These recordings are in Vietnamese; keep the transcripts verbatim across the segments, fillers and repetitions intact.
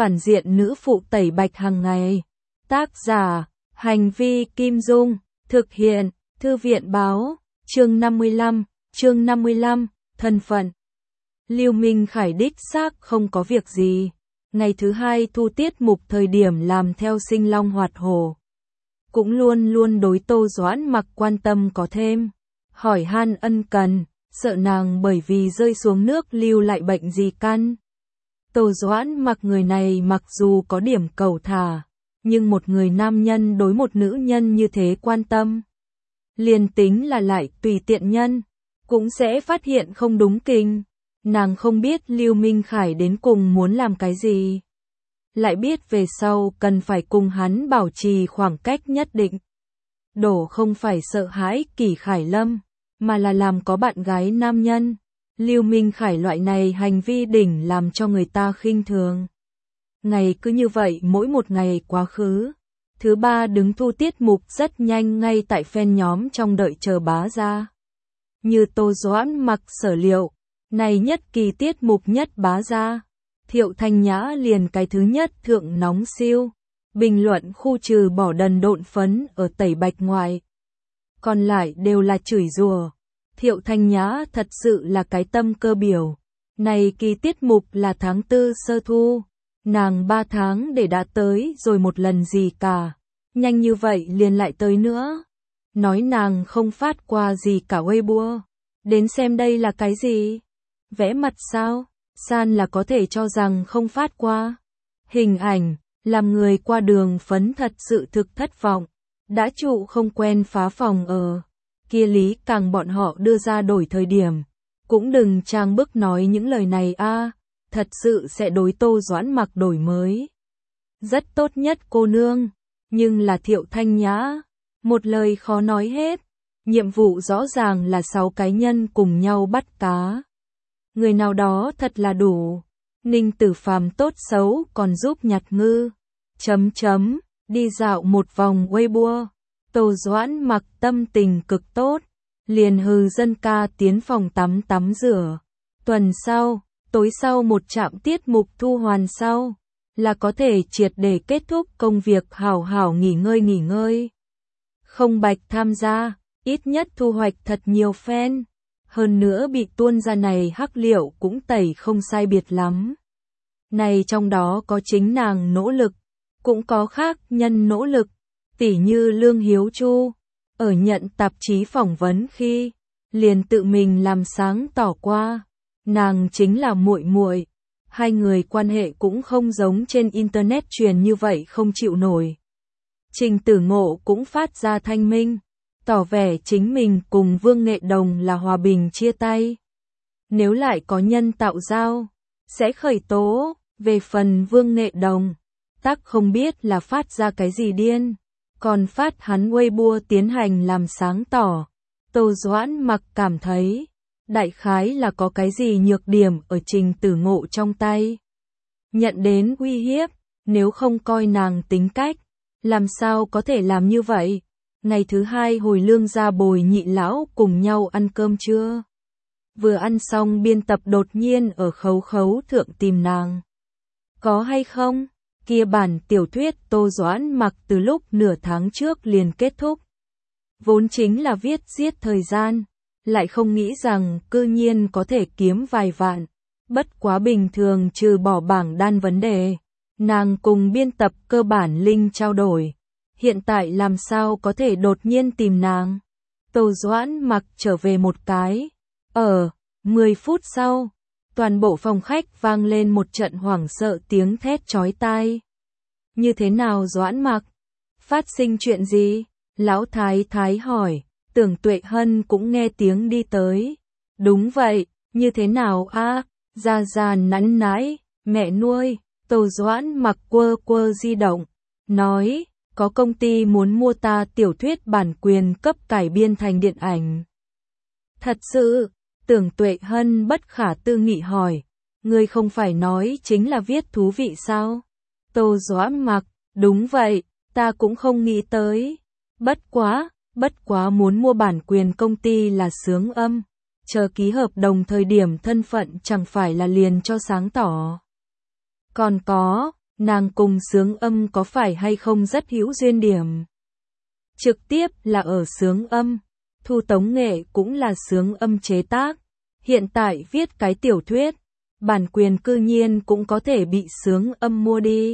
phản diện nữ phụ tẩy bạch hàng ngày. Tác giả, Hành vi Kim Dung, thực hiện, Thư viện Báo, chương năm mươi lăm, chương năm mươi lăm, thân phận. Lưu Minh Khải đích xác không có việc gì. Ngày thứ hai thu tiết mục thời điểm làm theo sinh long hoạt hổ. Cũng luôn luôn đối Tô Doãn Mặc quan tâm có thêm. Hỏi han ân cần, sợ nàng bởi vì rơi xuống nước lưu lại bệnh gì căn. Tô Doãn Mặc người này mặc dù có điểm cẩu thả, nhưng một người nam nhân đối một nữ nhân như thế quan tâm. Liền tính là lại tùy tiện nhân, cũng sẽ phát hiện không đúng kinh. Nàng không biết Lưu Minh Khải đến cùng muốn làm cái gì. Lại biết về sau cần phải cùng hắn bảo trì khoảng cách nhất định. Đổ không phải sợ hãi Kỷ Khải Lâm, mà là làm có bạn gái nam nhân. Lưu Minh Khải loại này hành vi đỉnh làm cho người ta khinh thường. Ngày cứ như vậy mỗi một ngày quá khứ. Thứ ba đứng thu tiết mục rất nhanh ngay tại fan nhóm trong đợi chờ bá ra. Như Tô Doãn Mặc sở liệu, này nhất kỳ tiết mục nhất bá ra. Thiệu Thanh Nhã liền cái thứ nhất thượng nóng siêu. Bình luận khu trừ bỏ đần độn phấn ở tẩy bạch ngoài. Còn lại đều là chửi rủa. Thiệu Thanh Nhã thật sự là cái tâm cơ biểu. Này kỳ tiết mục là tháng tư sơ thu. Nàng ba tháng để đã tới rồi một lần gì cả. Nhanh như vậy liền lại tới nữa. Nói nàng không phát qua gì cả Weibo. Đến xem đây là cái gì? Vẽ mặt sao? San là có thể cho rằng không phát qua. Hình ảnh, làm người qua đường phấn thật sự thực thất vọng. Đã trụ không quen phá phòng ở. Kia lý càng bọn họ đưa ra đổi thời điểm. Cũng đừng trang bức nói những lời này a, thật sự sẽ đối Tô Doãn Mặc đổi mới. Rất tốt nhất cô nương, nhưng là Thiệu Thanh Nhã. Một lời khó nói hết. Nhiệm vụ rõ ràng là sáu cá nhân cùng nhau bắt cá. Người nào đó thật là đủ. Ninh Tử Phàm tốt xấu còn giúp nhặt ngư. Chấm chấm, đi dạo một vòng Weibo. Tô Doãn Mặc tâm tình cực tốt. Liền hừ dân ca tiến phòng tắm tắm rửa. Tuần sau, tối sau một trạm tiết mục thu hoàn sau. Là có thể triệt để kết thúc công việc hảo hảo nghỉ ngơi nghỉ ngơi. Không bạch tham gia, ít nhất thu hoạch thật nhiều fan. Hơn nữa bị tuôn ra này hắc liệu cũng tẩy không sai biệt lắm. Này trong đó có chính nàng nỗ lực, cũng có khác nhân nỗ lực, tỉ như Lương Hiếu Chu, ở nhận tạp chí phỏng vấn khi, liền tự mình làm sáng tỏ qua, nàng chính là muội muội, hai người quan hệ cũng không giống trên internet truyền như vậy không chịu nổi. Trình Tử Ngộ cũng phát ra thanh minh, tỏ vẻ chính mình cùng Vương Nghệ Đồng là hòa bình chia tay. Nếu lại có nhân tạo giao, sẽ khởi tố. Về phần Vương Nghệ Đồng, tắc không biết là phát ra cái gì điên, còn phát hắn Weibo tiến hành làm sáng tỏ. Tô Doãn Mặc cảm thấy, đại khái là có cái gì nhược điểm ở Trình Tử Ngộ trong tay. Nhận đến uy hiếp, nếu không coi nàng tính cách, làm sao có thể làm như vậy. Ngày thứ hai hồi lương ra bồi nhị lão cùng nhau ăn cơm trưa. Vừa ăn xong biên tập đột nhiên ở khấu khấu thượng tìm nàng. Có hay không? Kia bản tiểu thuyết Tô Doãn Mặc từ lúc nửa tháng trước liền kết thúc. Vốn chính là viết giết thời gian, lại không nghĩ rằng cư nhiên có thể kiếm vài vạn. Bất quá bình thường trừ bỏ bảng đan vấn đề, nàng cùng biên tập cơ bản linh trao đổi. Hiện tại làm sao có thể đột nhiên tìm nàng? Tô Doãn Mặc trở về một cái. Ở mười phút sau, toàn bộ phòng khách vang lên một trận hoảng sợ tiếng thét chói tai. Như thế nào Doãn Mặc? Phát sinh chuyện gì? Lão Thái Thái hỏi. Tưởng Tuệ Hân cũng nghe tiếng đi tới. Đúng vậy, như thế nào a? Gia Gia nắn nái, mẹ nuôi. Tô Doãn Mặc quơ quơ di động, nói, có công ty muốn mua ta tiểu thuyết bản quyền cấp cải biên thành điện ảnh. Thật sự? Tưởng Tuệ Hân bất khả tư nghị hỏi, ngươi không phải nói chính là viết thú vị sao? Tô Doãn Mặc, đúng vậy, ta cũng không nghĩ tới. Bất quá, bất quá muốn mua bản quyền công ty là Sướng Âm. Chờ ký hợp đồng thời điểm thân phận chẳng phải là liền cho sáng tỏ. Còn có, nàng cùng Sướng Âm có phải hay không rất hữu duyên điểm. Trực tiếp là ở Sướng Âm, Thu tống nghệ cũng là Sướng Âm chế tác, hiện tại viết cái tiểu thuyết, bản quyền cư nhiên cũng có thể bị Sướng Âm mua đi.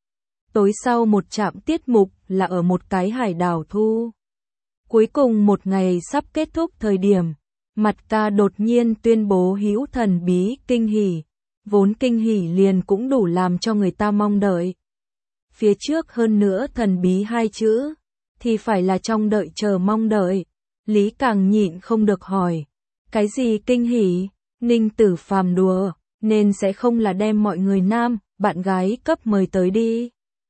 Tối sau một trạm tiết mục là ở một cái hải đảo thu. Cuối cùng một ngày sắp kết thúc thời điểm, Mặt Ca đột nhiên tuyên bố hữu thần bí kinh hỉ, vốn kinh hỉ liền cũng đủ làm cho người ta mong đợi. Phía trước hơn nữa thần bí hai chữ, thì phải là trong đợi chờ mong đợi. Lý càng nhịn không được hỏi, cái gì kinh hỉ? Ninh Tử Phàm đùa, nên sẽ không là đem mọi người nam, bạn gái cấp mời tới đi.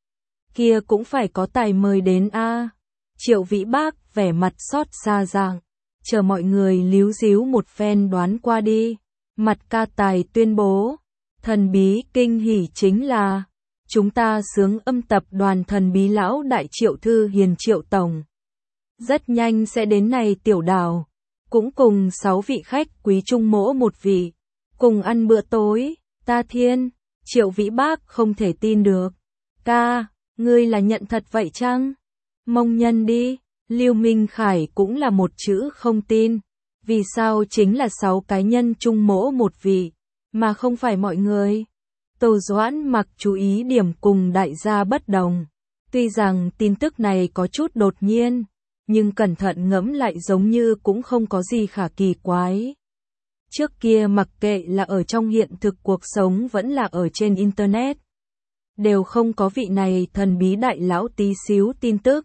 Kia cũng phải có tài mời đến a. Triệu Vĩ Bác vẻ mặt xót xa dạng, chờ mọi người líu díu một phen đoán qua đi. Mặt Ca tài tuyên bố, thần bí kinh hỉ chính là chúng ta Sướng Âm tập đoàn thần bí lão đại Triệu Thư Hiền Triệu Tổng. Rất nhanh sẽ đến này tiểu đảo, cũng cùng sáu vị khách quý chung mỗ một vị, cùng ăn bữa tối. Ta thiên, Triệu Vĩ Bác không thể tin được. Ca, ngươi là nhận thật vậy chăng? Mông nhân đi. Lưu Minh Khải cũng là một chữ không tin. Vì sao chính là sáu cái nhân chung mỗ một vị, mà không phải mọi người? Tô Doãn Mặc chú ý điểm cùng đại gia bất đồng. Tuy rằng tin tức này có chút đột nhiên, nhưng cẩn thận ngẫm lại giống như cũng không có gì khả kỳ quái. Trước kia mặc kệ là ở trong hiện thực cuộc sống vẫn là ở trên Internet, đều không có vị này thần bí đại lão tí xíu tin tức.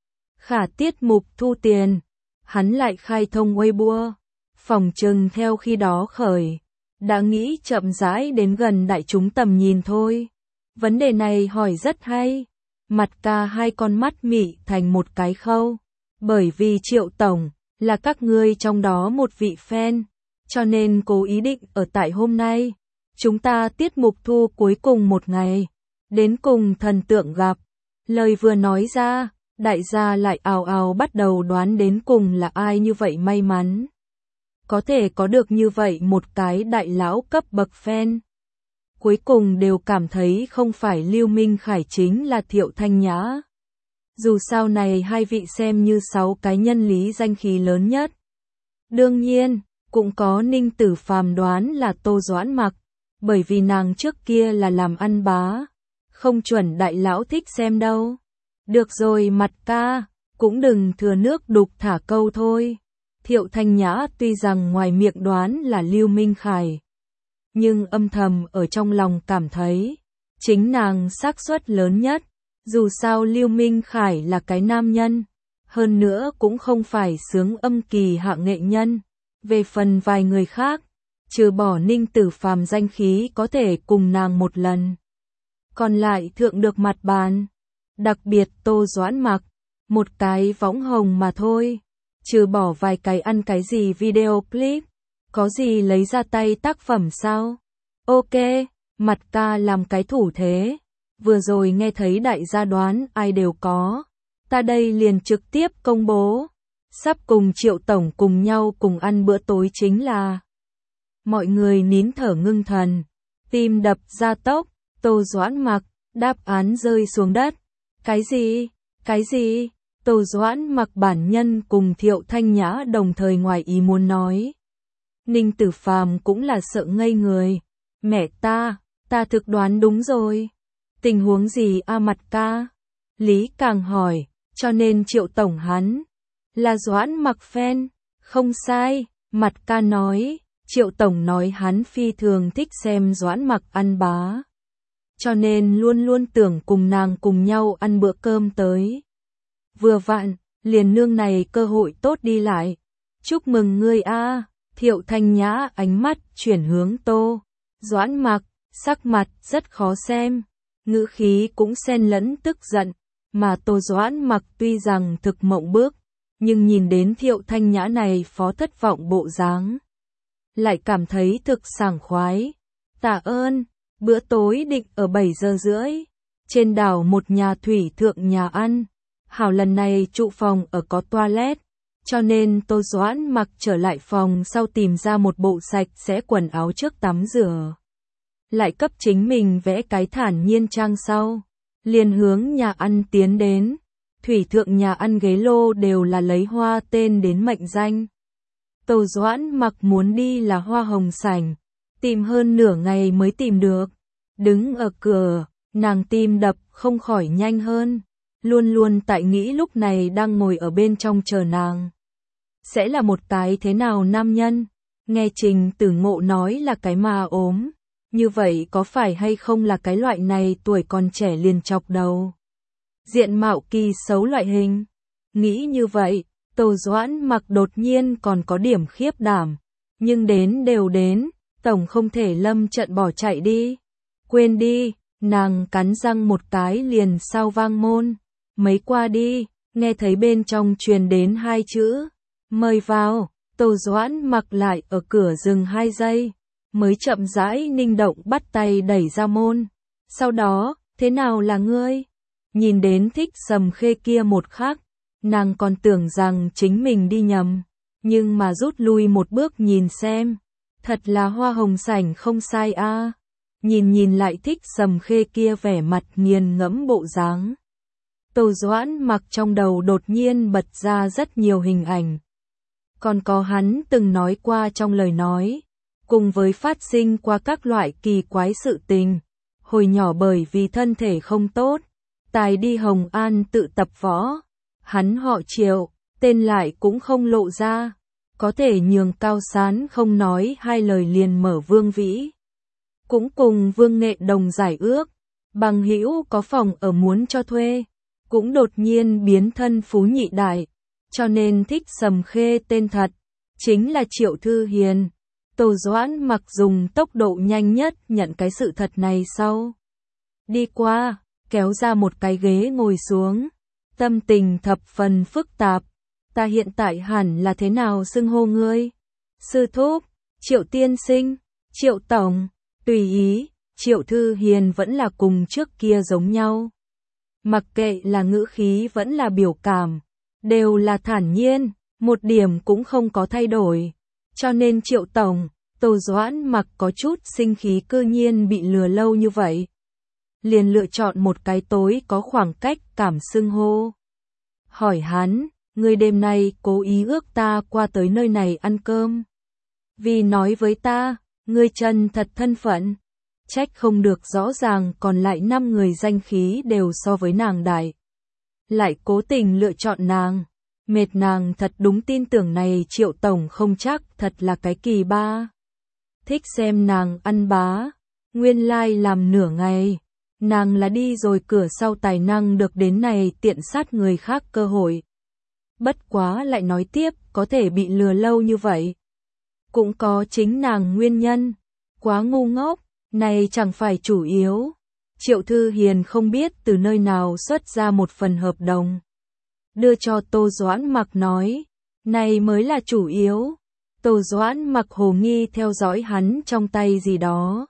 Khả tiết mục thu tiền, hắn lại khai thông Weibo, phòng trừng theo khi đó khởi, đã nghĩ chậm rãi đến gần đại chúng tầm nhìn thôi. Vấn đề này hỏi rất hay. Mặt Ca hai con mắt mị thành một cái khâu. Bởi vì Triệu Tổng là các ngươi trong đó một vị fan, cho nên cố ý định ở tại hôm nay. Chúng ta tiết mục thu cuối cùng một ngày, đến cùng thần tượng gặp. Lời vừa nói ra, đại gia lại ào ào bắt đầu đoán đến cùng là ai như vậy may mắn. Có thể có được như vậy một cái đại lão cấp bậc fan. Cuối cùng đều cảm thấy không phải Lưu Minh Khải chính là Thiệu Thanh Nhã. Dù sao này hai vị xem như sáu cái nhân lý danh khí lớn nhất. Đương nhiên, cũng có Ninh Tử Phàm đoán là Tô Doãn Mặc, bởi vì nàng trước kia là làm ăn bá, không chuẩn đại lão thích xem đâu. Được rồi Mặt Ca, cũng đừng thừa nước đục thả câu thôi. Thiệu Thanh Nhã tuy rằng ngoài miệng đoán là Lưu Minh Khải, nhưng âm thầm ở trong lòng cảm thấy, chính nàng xác suất lớn nhất. Dù sao Lưu Minh Khải là cái nam nhân, hơn nữa cũng không phải Sướng Âm kỳ hạng nghệ nhân. Về phần vài người khác, trừ bỏ Ninh Tử Phàm danh khí có thể cùng nàng một lần, còn lại thượng được mặt bàn. Đặc biệt Tô Doãn Mặc, một cái võng hồng mà thôi, trừ bỏ vài cái ăn cái gì video clip, có gì lấy ra tay tác phẩm sao? Ok, Mặt Ca làm cái thủ thế. Vừa rồi nghe thấy đại gia đoán ai đều có, ta đây liền trực tiếp công bố, sắp cùng Triệu Tổng cùng nhau cùng ăn bữa tối chính là. Mọi người nín thở ngưng thần, tim đập gia tốc. Tô Doãn Mặc, đáp án rơi xuống đất. Cái gì? Cái gì? Tô Doãn Mặc bản nhân cùng Thiệu Thanh Nhã đồng thời ngoài ý muốn nói. Ninh Tử Phàm cũng là sợ ngây người. Mẹ ta, ta thực đoán đúng rồi. Tình huống gì a Mặt Ca? Lý càng hỏi, cho nên Triệu Tổng hắn là Doãn Mặc fan. Không sai, Mặt Ca nói, Triệu Tổng nói hắn phi thường thích xem Doãn Mặc ăn bá, cho nên luôn luôn tưởng cùng nàng cùng nhau ăn bữa cơm tới. Vừa vặn, liền nương này cơ hội tốt đi lại. Chúc mừng ngươi a. Thiệu Thanh Nhã ánh mắt chuyển hướng Tô Doãn Mặc, sắc mặt rất khó xem, ngữ khí cũng xen lẫn tức giận, mà Tô Doãn Mặc tuy rằng thực mộng bước, nhưng nhìn đến Thiệu Thanh Nhã này phó thất vọng bộ dáng, lại cảm thấy thực sảng khoái. Tạ ơn, bữa tối định ở bảy giờ rưỡi, trên đảo một nhà thủy thượng nhà ăn. Hảo lần này trụ phòng ở có toilet, cho nên Tô Doãn Mặc trở lại phòng sau tìm ra một bộ sạch sẽ quần áo trước tắm rửa. lại cấp chính mình vẽ cái thản nhiên trang sau, liền hướng nhà ăn tiến đến. Thủy thượng nhà ăn ghế lô đều là lấy hoa tên đến mệnh danh. Tô Doãn Mặc muốn đi là hoa hồng sảnh, tìm hơn nửa ngày mới tìm được. Đứng ở cửa, nàng tim đập không khỏi nhanh hơn, luôn luôn tại nghĩ lúc này đang ngồi ở bên trong chờ nàng. Sẽ là một cái thế nào nam nhân? Nghe Trình Tử Ngộ nói là cái mà ốm, như vậy có phải hay không là cái loại này tuổi còn trẻ liền chọc đầu? Diện mạo kỳ xấu loại hình. Nghĩ như vậy, Tô Doãn Mặc đột nhiên còn có điểm khiếp đảm, nhưng đến đều đến, tổng không thể lâm trận bỏ chạy đi. Quên đi, nàng cắn răng một cái liền sau vang môn, mấy qua đi, nghe thấy bên trong truyền đến hai chữ, mời vào. Tô Doãn Mặc lại ở cửa dừng hai giây, mới chậm rãi ninh động bắt tay đẩy ra môn. Sau đó, thế nào là ngươi? Nhìn đến Thích Sầm Khê kia một khắc, nàng còn tưởng rằng chính mình đi nhầm, nhưng mà rút lui một bước nhìn xem, thật là hoa hồng sảnh không sai a. À. Nhìn nhìn lại Thích Sầm Khê kia vẻ mặt nghiền ngẫm bộ dáng. Tô Doãn Mặc trong đầu đột nhiên bật ra rất nhiều hình ảnh. Còn có hắn từng nói qua trong lời nói, cùng với phát sinh qua các loại kỳ quái sự tình. Hồi nhỏ bởi vì thân thể không tốt, tài đi Hồng An tự tập võ. Hắn họ Triệu, tên lại cũng không lộ ra, có thể nhường Cao Sán không nói hai lời liền mở Vương Vĩ. Cũng cùng Vương Nghệ Đồng giải ước, bằng hữu có phòng ở muốn cho thuê, cũng đột nhiên biến thân phú nhị đại, cho nên Thích Sầm Khê tên thật, chính là Triệu Thư Hiền. Tô Doãn Mặc dùng tốc độ nhanh nhất nhận cái sự thật này sau. Đi qua, kéo ra một cái ghế ngồi xuống, tâm tình thập phần phức tạp. Ta hiện tại hẳn là thế nào xưng hô ngươi? Sư thúc, Triệu tiên sinh, Triệu tổng, tùy ý. Triệu Thư Hiền vẫn là cùng trước kia giống nhau. Mặc kệ là ngữ khí vẫn là biểu cảm, đều là thản nhiên, một điểm cũng không có thay đổi. Cho nên Triệu tổng, Tô Doãn Mặc có chút sinh khí cư nhiên bị lừa lâu như vậy. Liền lựa chọn một cái tối có khoảng cách cảm xưng hô. Hỏi hắn, ngươi đêm nay cố ý ước ta qua tới nơi này ăn cơm. Vì nói với ta, ngươi chân thật thân phận. Trách không được rõ ràng còn lại năm người danh khí đều so với nàng đại. Lại cố tình lựa chọn nàng. Mệt nàng thật đúng tin tưởng này Triệu tổng không chắc thật là cái kỳ ba. Thích xem nàng ăn bá. Nguyên lai like làm nửa ngày. Nàng là đi rồi cửa sau tài năng được đến này tiện sát người khác cơ hội. Bất quá lại nói tiếp có thể bị lừa lâu như vậy. Cũng có chính nàng nguyên nhân. Quá ngu ngốc, này chẳng phải chủ yếu. Triệu Thư Hiền không biết từ nơi nào xuất ra một phần hợp đồng. Đưa cho Tô Doãn Mặc nói, này mới là chủ yếu. Tô Doãn Mặc hồ nghi theo dõi hắn trong tay gì đó.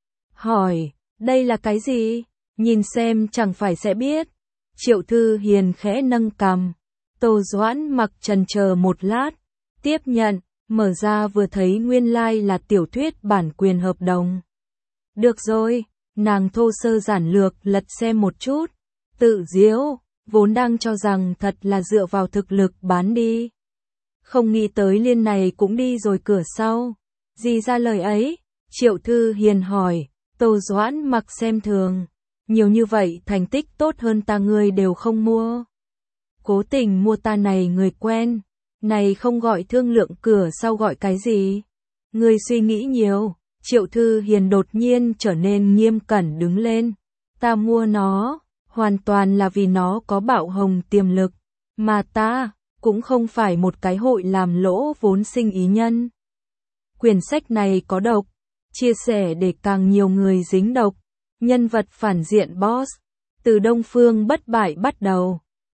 Hỏi, đây là cái gì? Nhìn xem chẳng phải sẽ biết. Triệu Thư Hiền khẽ nâng cằm. Tô Doãn Mặc chần chờ một lát, tiếp nhận, mở ra vừa thấy nguyên lai like là tiểu thuyết bản quyền hợp đồng. Được rồi, nàng thô sơ giản lược lật xem một chút, tự diếu, vốn đang cho rằng thật là dựa vào thực lực bán đi. Không nghĩ tới liên này cũng đi rồi cửa sau. Gì ra lời ấy? Triệu Thư Hiền hỏi. Tô Doãn Mặc xem thường. Nhiều như vậy thành tích tốt hơn ta ngươi đều không mua. Cố tình mua ta này người quen. Này không gọi thương lượng cửa sau gọi cái gì? Ngươi suy nghĩ nhiều. Triệu Thư Hiền đột nhiên trở nên nghiêm cẩn đứng lên. Ta mua nó, hoàn toàn là vì nó có bạo hồng tiềm lực. Mà ta, cũng không phải một cái hội làm lỗ vốn sinh ý nhân. Quyển sách này có độc, chia sẻ để càng nhiều người dính độc. Nhân vật phản diện boss, từ Đông Phương bất bại bắt đầu,